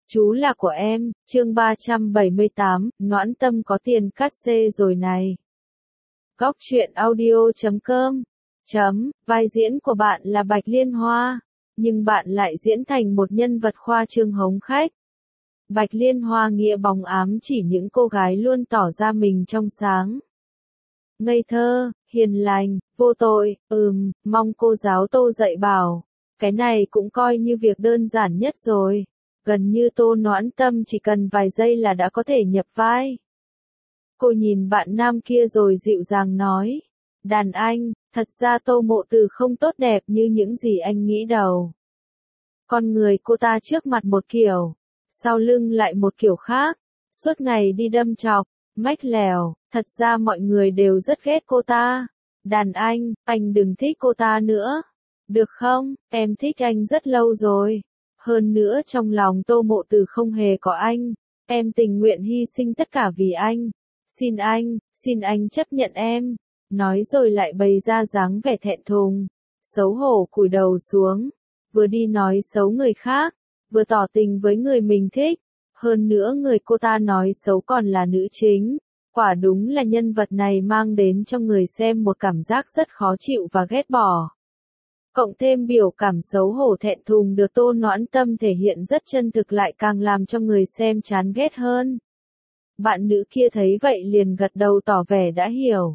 Chú là của em, chương 378, Noãn Tâm có tiền cát xê rồi này. Góc truyện audio.com vai diễn của bạn là Bạch Liên Hoa, nhưng bạn lại diễn thành một nhân vật khoa trương hống khách. Bạch Liên Hoa nghĩa bóng ám chỉ những cô gái luôn tỏ ra mình trong sáng, ngây thơ, hiền lành, vô tội, mong cô giáo Tô dạy bảo. Cái này cũng coi như việc đơn giản nhất rồi. Gần như Tô Noãn Tâm chỉ cần vài giây là đã có thể nhập vai. Cô nhìn bạn nam kia rồi dịu dàng nói. Đàn anh, thật ra Tô Mộ Từ không tốt đẹp như những gì anh nghĩ đâu. Con người cô ta trước mặt một kiểu, sau lưng lại một kiểu khác. Suốt ngày đi đâm chọc, mách lèo, thật ra mọi người đều rất ghét cô ta. Đàn anh đừng thích cô ta nữa. Được không, em thích anh rất lâu rồi. Hơn nữa trong lòng Tô Mộ Từ không hề có anh. Em tình nguyện hy sinh tất cả vì anh. Xin anh chấp nhận em. Nói rồi lại bày ra dáng vẻ thẹn thùng. Xấu hổ cúi đầu xuống. Vừa đi nói xấu người khác, vừa tỏ tình với người mình thích. Hơn nữa người cô ta nói xấu còn là nữ chính. Quả đúng là nhân vật này mang đến cho người xem một cảm giác rất khó chịu và ghét bỏ. Cộng thêm biểu cảm xấu hổ thẹn thùng được Tô Noãn Tâm thể hiện rất chân thực lại càng làm cho người xem chán ghét hơn. Bạn nữ kia thấy vậy liền gật đầu tỏ vẻ đã hiểu.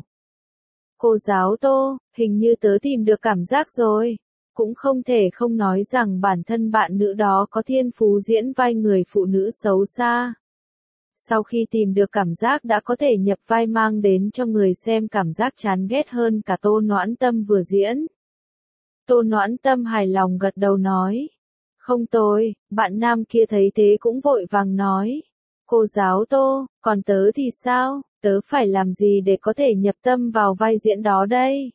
Cô giáo Tô, hình như tớ tìm được cảm giác rồi. Cũng không thể không nói rằng bản thân bạn nữ đó có thiên phú diễn vai người phụ nữ xấu xa. Sau khi tìm được cảm giác đã có thể nhập vai mang đến cho người xem cảm giác chán ghét hơn cả Tô Noãn Tâm vừa diễn. Tô Noãn Tâm hài lòng gật đầu nói. Không tồi, bạn nam kia thấy thế cũng vội vàng nói. Cô giáo Tô, còn tớ thì sao, tớ phải làm gì để có thể nhập tâm vào vai diễn đó đây?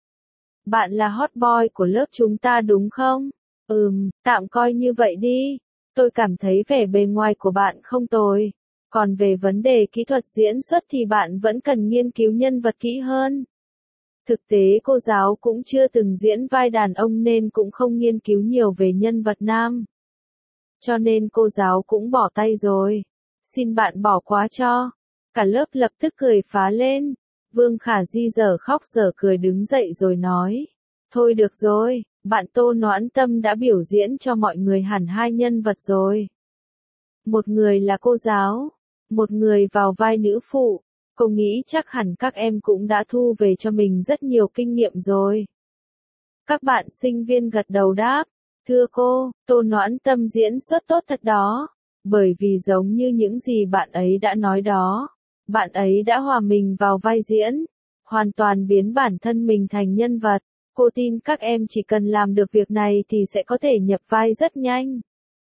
Bạn là hot boy của lớp chúng ta đúng không? Tạm coi như vậy đi. Tôi cảm thấy vẻ bề ngoài của bạn không tồi. Còn về vấn đề kỹ thuật diễn xuất thì bạn vẫn cần nghiên cứu nhân vật kỹ hơn. Thực tế cô giáo cũng chưa từng diễn vai đàn ông nên cũng không nghiên cứu nhiều về nhân vật nam. Cho nên cô giáo cũng bỏ tay rồi. Xin bạn bỏ qua cho. Cả lớp lập tức cười phá lên. Vương Khả Di dở khóc dở cười đứng dậy rồi nói. Thôi được rồi, bạn Tô Noãn Tâm đã biểu diễn cho mọi người hẳn hai nhân vật rồi. Một người là cô giáo, một người vào vai nữ phụ. Cô nghĩ chắc hẳn các em cũng đã thu về cho mình rất nhiều kinh nghiệm rồi. Các bạn sinh viên gật đầu đáp. Thưa cô, Tô Noãn Tâm diễn xuất tốt thật đó. Bởi vì giống như những gì bạn ấy đã nói đó. Bạn ấy đã hòa mình vào vai diễn. Hoàn toàn biến bản thân mình thành nhân vật. Cô tin các em chỉ cần làm được việc này thì sẽ có thể nhập vai rất nhanh.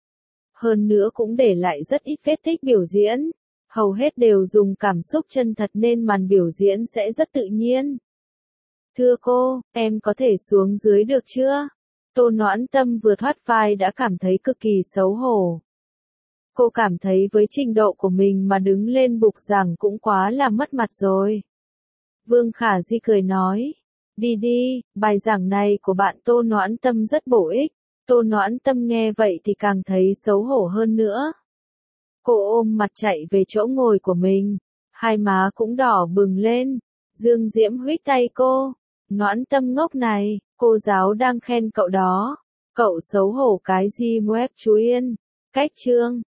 Hơn nữa cũng để lại rất ít vết tích biểu diễn. Hầu hết đều dùng cảm xúc chân thật nên màn biểu diễn sẽ rất tự nhiên. Thưa cô, em có thể xuống dưới được chưa? Tô Noãn Tâm vừa thoát vai đã cảm thấy cực kỳ xấu hổ. Cô cảm thấy với trình độ của mình mà đứng lên bục giảng cũng quá là mất mặt rồi. Vương Khả Di cười nói. Đi đi, bài giảng này của bạn Tô Noãn Tâm rất bổ ích. Tô Noãn Tâm nghe vậy thì càng thấy xấu hổ hơn nữa. Cô ôm mặt chạy về chỗ ngồi của mình. Hai má cũng đỏ bừng lên. Dương Diễm huých tay cô. Noãn Tâm ngốc này, cô giáo đang khen cậu đó. Cậu xấu hổ cái gì web chú Yên. Cách chương.